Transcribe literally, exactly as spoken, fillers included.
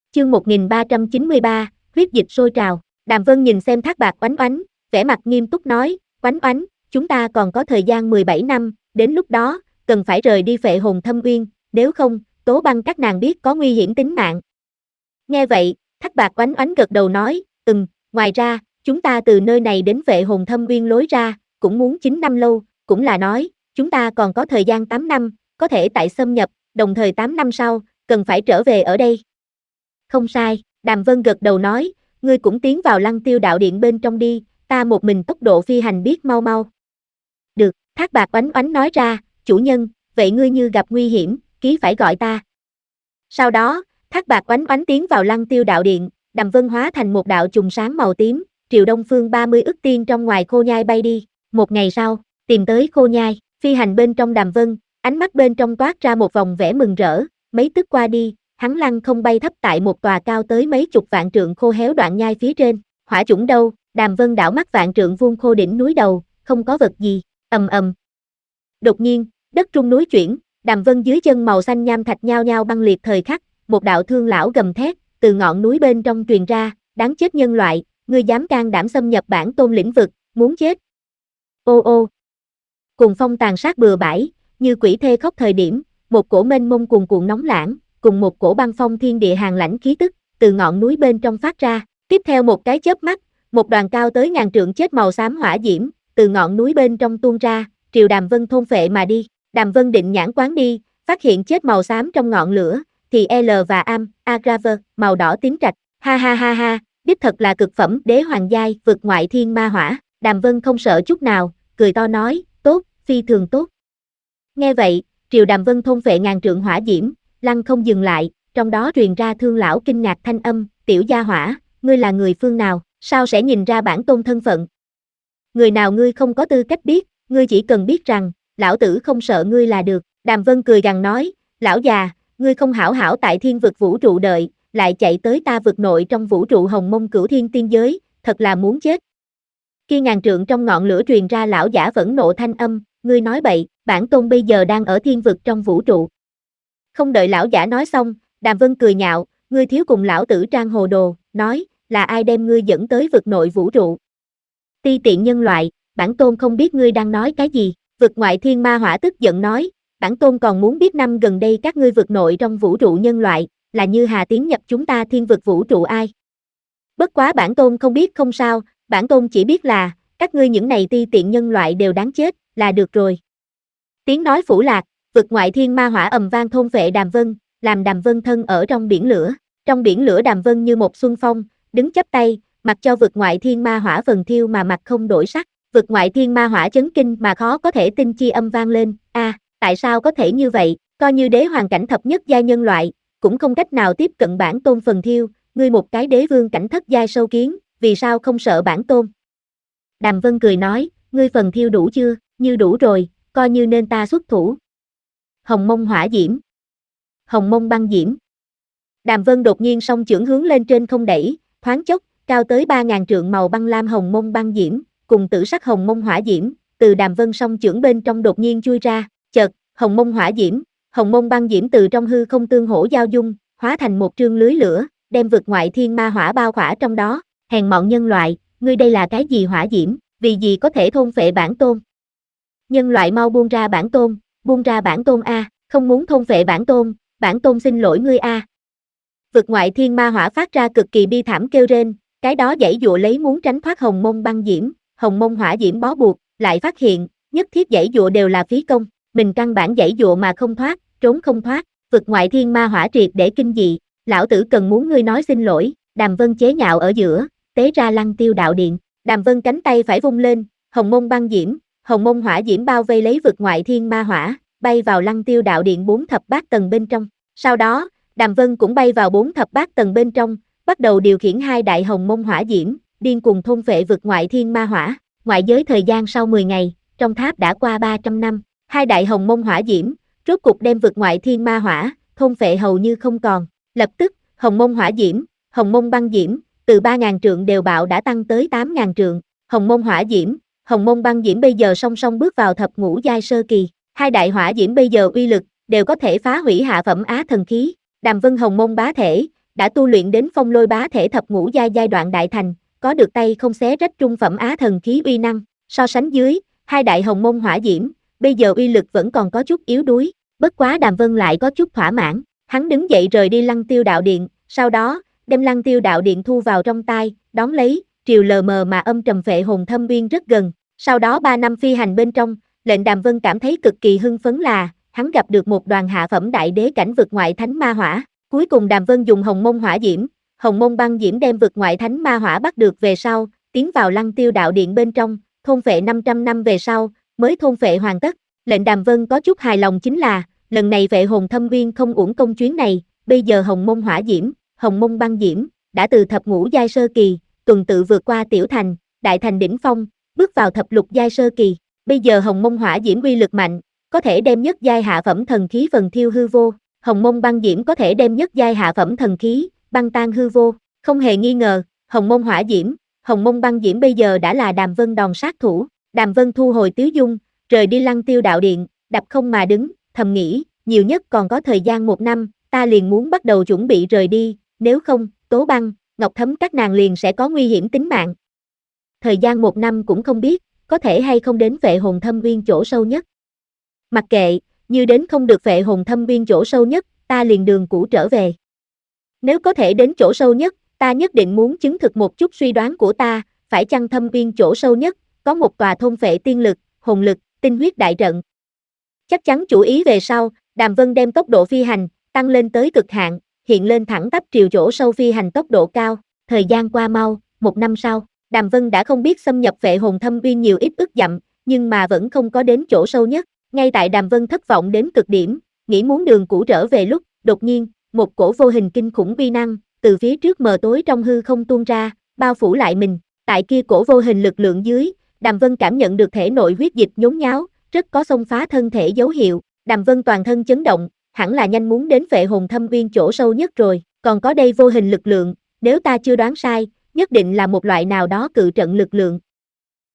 Chương một nghìn ba trăm chín mươi ba, huyết dịch sôi trào. Đàm Vân nhìn xem Thác Bạt Oánh Oánh, vẻ mặt nghiêm túc nói, Oánh Oánh, chúng ta còn có thời gian mười bảy năm, đến lúc đó, cần phải rời đi Phệ Hồn Thâm Uyên, nếu không, Tố Băng các nàng biết có nguy hiểm tính mạng. Nghe vậy, Thác Bạt Oánh Oánh gật đầu nói, ừm, ngoài ra, chúng ta từ nơi này đến Phệ Hồn Thâm Uyên lối ra, cũng muốn chín năm lâu, cũng là nói, chúng ta còn có thời gian tám năm, có thể tại xâm nhập, đồng thời tám năm sau, cần phải trở về ở đây. Không sai, Đàm Vân gật đầu nói, ngươi cũng tiến vào Lăng Tiêu đạo điện bên trong đi, ta một mình tốc độ phi hành biết mau mau. Được, Thác Bạt Oánh Oánh nói ra, chủ nhân, vậy ngươi như gặp nguy hiểm, ký phải gọi ta. Sau đó, Thác Bạt Oánh Oánh tiến vào Lăng Tiêu đạo điện, Đàm Vân hóa thành một đạo chùm sáng màu tím, triều đông phương ba mươi ức tiên trong ngoài Khô Nhai bay đi. Một ngày sau, tìm tới Khô Nhai, phi hành bên trong Đàm Vân, ánh mắt bên trong toát ra một vòng vẻ mừng rỡ, mấy tức qua đi, hắn lăng không bay thấp tại một tòa cao tới mấy chục vạn trượng khô héo đoạn nhai phía trên. Hỏa chủng đâu? Đàm Vân đảo mắt vạn trượng vuông khô đỉnh núi đầu, không có vật gì. Ầm ầm. Đột nhiên, đất rung núi chuyển, Đàm Vân dưới chân màu xanh nham thạch nhao nhao băng liệt thời khắc, một đạo thương lão gầm thét từ ngọn núi bên trong truyền ra, đáng chết nhân loại, ngươi dám can đảm xâm nhập bản tôn lĩnh vực, muốn chết. Ô ô. Cùng phong tàn sát bừa bãi, như quỷ thê khóc thời điểm, một cổ mênh mông cuồn cuộn nóng lãng, cùng một cổ băng phong thiên địa hàn lãnh khí tức, từ ngọn núi bên trong phát ra. Tiếp theo một cái chớp mắt, một đoàn cao tới ngàn trượng chết màu xám hỏa diễm, từ ngọn núi bên trong tuôn ra, triều Đàm Vân thôn phệ mà đi. Đàm Vân định nhãn quán đi, phát hiện chết màu xám trong ngọn lửa, thì L và Am, Agraver, màu đỏ tím trạch. Ha ha ha ha, đích thật là cực phẩm đế hoàng giai, vực ngoại thiên ma hỏa. Đàm Vân không sợ chút nào, cười to nói, tốt, phi thường tốt. Nghe vậy, triều Đàm Vân thôn phệ ngàn trượng hỏa diễm, lăng không dừng lại, trong đó truyền ra thương lão kinh ngạc thanh âm, tiểu gia hỏa, ngươi là người phương nào, sao sẽ nhìn ra bản tôn thân phận? Người nào ngươi không có tư cách biết, ngươi chỉ cần biết rằng, lão tử không sợ ngươi là được. Đàm Vân cười gằn nói, lão già, ngươi không hảo hảo tại thiên vực vũ trụ đợi, lại chạy tới ta vực nội trong vũ trụ hồng mông cửu thiên tiên giới, thật là muốn chết. Khi ngàn trượng trong ngọn lửa truyền ra lão giả phẫn nộ thanh âm, ngươi nói bậy, bản tôn bây giờ đang ở thiên vực trong vũ trụ. Không đợi lão giả nói xong, Đàm Vân cười nhạo, ngươi thiếu cùng lão tử trang hồ đồ, nói, là ai đem ngươi dẫn tới vực nội vũ trụ? Ti tiện nhân loại, bản tôn không biết ngươi đang nói cái gì. Vực ngoại thiên ma hỏa tức giận nói, bản tôn còn muốn biết năm gần đây các ngươi vực nội trong vũ trụ nhân loại, là như hà tiến nhập chúng ta thiên vực vũ trụ ai? Bất quá bản tôn không biết không sao, bản tôn chỉ biết là, các ngươi những này ti tiện nhân loại đều đáng chết, là được rồi. Tiếng nói phủ lạc, vực ngoại thiên ma hỏa ầm vang thôn phệ Đàm Vân, làm Đàm Vân thân ở trong biển lửa. Trong biển lửa Đàm Vân như một xuân phong, đứng chắp tay, mặc cho vực ngoại thiên ma hỏa phần thiêu mà mặt không đổi sắc. Vực ngoại thiên ma hỏa chấn kinh mà khó có thể tin chi âm vang lên, a, à, tại sao có thể như vậy, coi như đế hoàng cảnh thập nhất giai nhân loại, cũng không cách nào tiếp cận bản tôn phần thiêu, ngươi một cái đế vương cảnh thất giai sâu kiến, vì sao không sợ bản tôn? Đàm Vân cười nói, ngươi phần thiêu đủ chưa, như đủ rồi, coi như nên ta xuất thủ. Hồng mông hỏa diễm. Hồng mông băng diễm. Đàm Vân đột nhiên song chưởng hướng lên trên không đẩy, thoáng chốc, cao tới ba ngàn trượng màu băng lam hồng mông băng diễm, cùng tử sắc hồng mông hỏa diễm, từ Đàm Vân song chưởng bên trong đột nhiên chui ra, chợt, hồng mông hỏa diễm, hồng mông băng diễm từ trong hư không tương hỗ giao dung, hóa thành một trương lưới lửa, đem vực ngoại thiên ma hỏa bao khỏa trong đó. Hèn mọn nhân loại, ngươi đây là cái gì hỏa diễm, vì gì có thể thôn phệ bản tôn? Nhân loại mau buông ra bản tôn, buông ra bản tôn a, không muốn thôn phệ bản tôn, bản tôn xin lỗi ngươi a. Vực ngoại thiên ma hỏa phát ra cực kỳ bi thảm kêu rên, cái đó giãy dụa lấy muốn tránh thoát hồng mông băng diễm, hồng mông hỏa diễm bó buộc, lại phát hiện, nhất thiết giãy dụa đều là phí công, mình căn bản giãy dụa mà không thoát, trốn không thoát. Vực ngoại thiên ma hỏa triệt để kinh dị, lão tử cần muốn ngươi nói xin lỗi. Đàm Vân chế nhạo ở giữa, tế ra Lăng Tiêu đạo điện. Đàm Vân cánh tay phải vung lên, hồng mông băng diễm, hồng mông hỏa diễm bao vây lấy vực ngoại thiên ma hỏa, bay vào Lăng Tiêu đạo điện bốn thập bát tầng bên trong. Sau đó, Đàm Vân cũng bay vào bốn thập bát tầng bên trong, bắt đầu điều khiển hai đại hồng mông hỏa diễm, điên cuồng thôn phệ vực ngoại thiên ma hỏa. Ngoại giới thời gian sau mười ngày, trong tháp đã qua ba trăm năm, hai đại hồng mông hỏa diễm, rốt cục đem vực ngoại thiên ma hỏa, thôn phệ hầu như không còn. Lập tức, hồng mông hỏa diễm, hồng mông băng diễm, từ ba ngàn trượng đều bạo đã tăng tới tám ngàn trượng. Hồng mông hỏa diễm, hồng mông băng diễm bây giờ song song bước vào thập ngũ giai sơ kỳ. Hai đại hỏa diễm bây giờ uy lực, đều có thể phá hủy hạ phẩm á thần khí. Đàm Vân hồng mông bá thể, đã tu luyện đến phong lôi bá thể thập ngũ giai giai đoạn đại thành, có được tay không xé rách trung phẩm á thần khí uy năng, so sánh dưới, hai đại hồng môn hỏa diễm, bây giờ uy lực vẫn còn có chút yếu đuối, bất quá Đàm Vân lại có chút thỏa mãn, hắn đứng dậy rời đi Lăng Tiêu đạo điện, sau đó, đem Lăng Tiêu đạo điện thu vào trong tay, đón lấy, triều lờ mờ mà âm trầm phệ hồn thâm uyên rất gần, sau đó ba năm phi hành bên trong, lệnh Đàm Vân cảm thấy cực kỳ hưng phấn là, hắn gặp được một đoàn hạ phẩm đại đế cảnh vực ngoại thánh ma hỏa, cuối cùng Đàm Vân dùng hồng môn hỏa diễm, hồng môn băng diễm đem vực ngoại thánh ma hỏa bắt được về sau, tiến vào Lăng Tiêu đạo điện bên trong, thôn phệ năm trăm năm về sau, mới thôn phệ hoàn tất, lệnh Đàm Vân có chút hài lòng chính là, lần này phệ hồn thâm uyên không uổng công chuyến này, bây giờ hồng môn hỏa diễm, hồng môn băng diễm, đã từ thập ngũ giai sơ kỳ, tuần tự vượt qua tiểu thành, đại thành đỉnh phong, bước vào thập lục giai sơ kỳ, bây giờ hồng môn hỏa diễm uy lực mạnh, có thể đem nhất giai hạ phẩm thần khí phần thiêu hư vô, hồng môn băng diễm có thể đem nhất giai hạ phẩm thần khí, băng tan hư vô, không hề nghi ngờ, hồng môn hỏa diễm, hồng môn băng diễm bây giờ đã là Đàm Vân đòn sát thủ, Đàm Vân thu hồi tiếu dung, rời đi Lăng Tiêu đạo điện, đạp không mà đứng, thầm nghĩ, nhiều nhất còn có thời gian một năm, ta liền muốn bắt đầu chuẩn bị rời đi, nếu không, Tố Băng, Ngọc Thấm các nàng liền sẽ có nguy hiểm tính mạng. Thời gian một năm cũng không biết, có thể hay không đến phệ hồn thâm uyên chỗ sâu nhất. Mặc kệ, như đến không được phệ hồn thâm uyên chỗ sâu nhất, ta liền đường cũ trở về. Nếu có thể đến chỗ sâu nhất, ta nhất định muốn chứng thực một chút suy đoán của ta, phải chăng thâm uyên chỗ sâu nhất, có một tòa thôn phệ tiên lực, hồn lực, tinh huyết đại trận. Chắc chắn chủ ý về sau, Đàm Vân đem tốc độ phi hành, tăng lên tới cực hạn, hiện lên thẳng tắp triều chỗ sâu phi hành tốc độ cao, thời gian qua mau, một năm sau, Đàm Vân đã không biết xâm nhập phệ hồn thâm uyên nhiều ít ức dặm, nhưng mà vẫn không có đến chỗ sâu nhất, ngay tại Đàm Vân thất vọng đến cực điểm, nghĩ muốn đường cũ trở về lúc, đột nhiên, một cổ vô hình kinh khủng uy năng, từ phía trước mờ tối trong hư không tuôn ra, bao phủ lại mình, tại kia cổ vô hình lực lượng dưới, Đàm Vân cảm nhận được thể nội huyết dịch nhốn nháo, rất có xông phá thân thể dấu hiệu, Đàm Vân toàn thân chấn động, hẳn là nhanh muốn đến phệ hồn thâm uyên chỗ sâu nhất rồi, còn có đây vô hình lực lượng, nếu ta chưa đoán sai, nhất định là một loại nào đó cự trận lực lượng,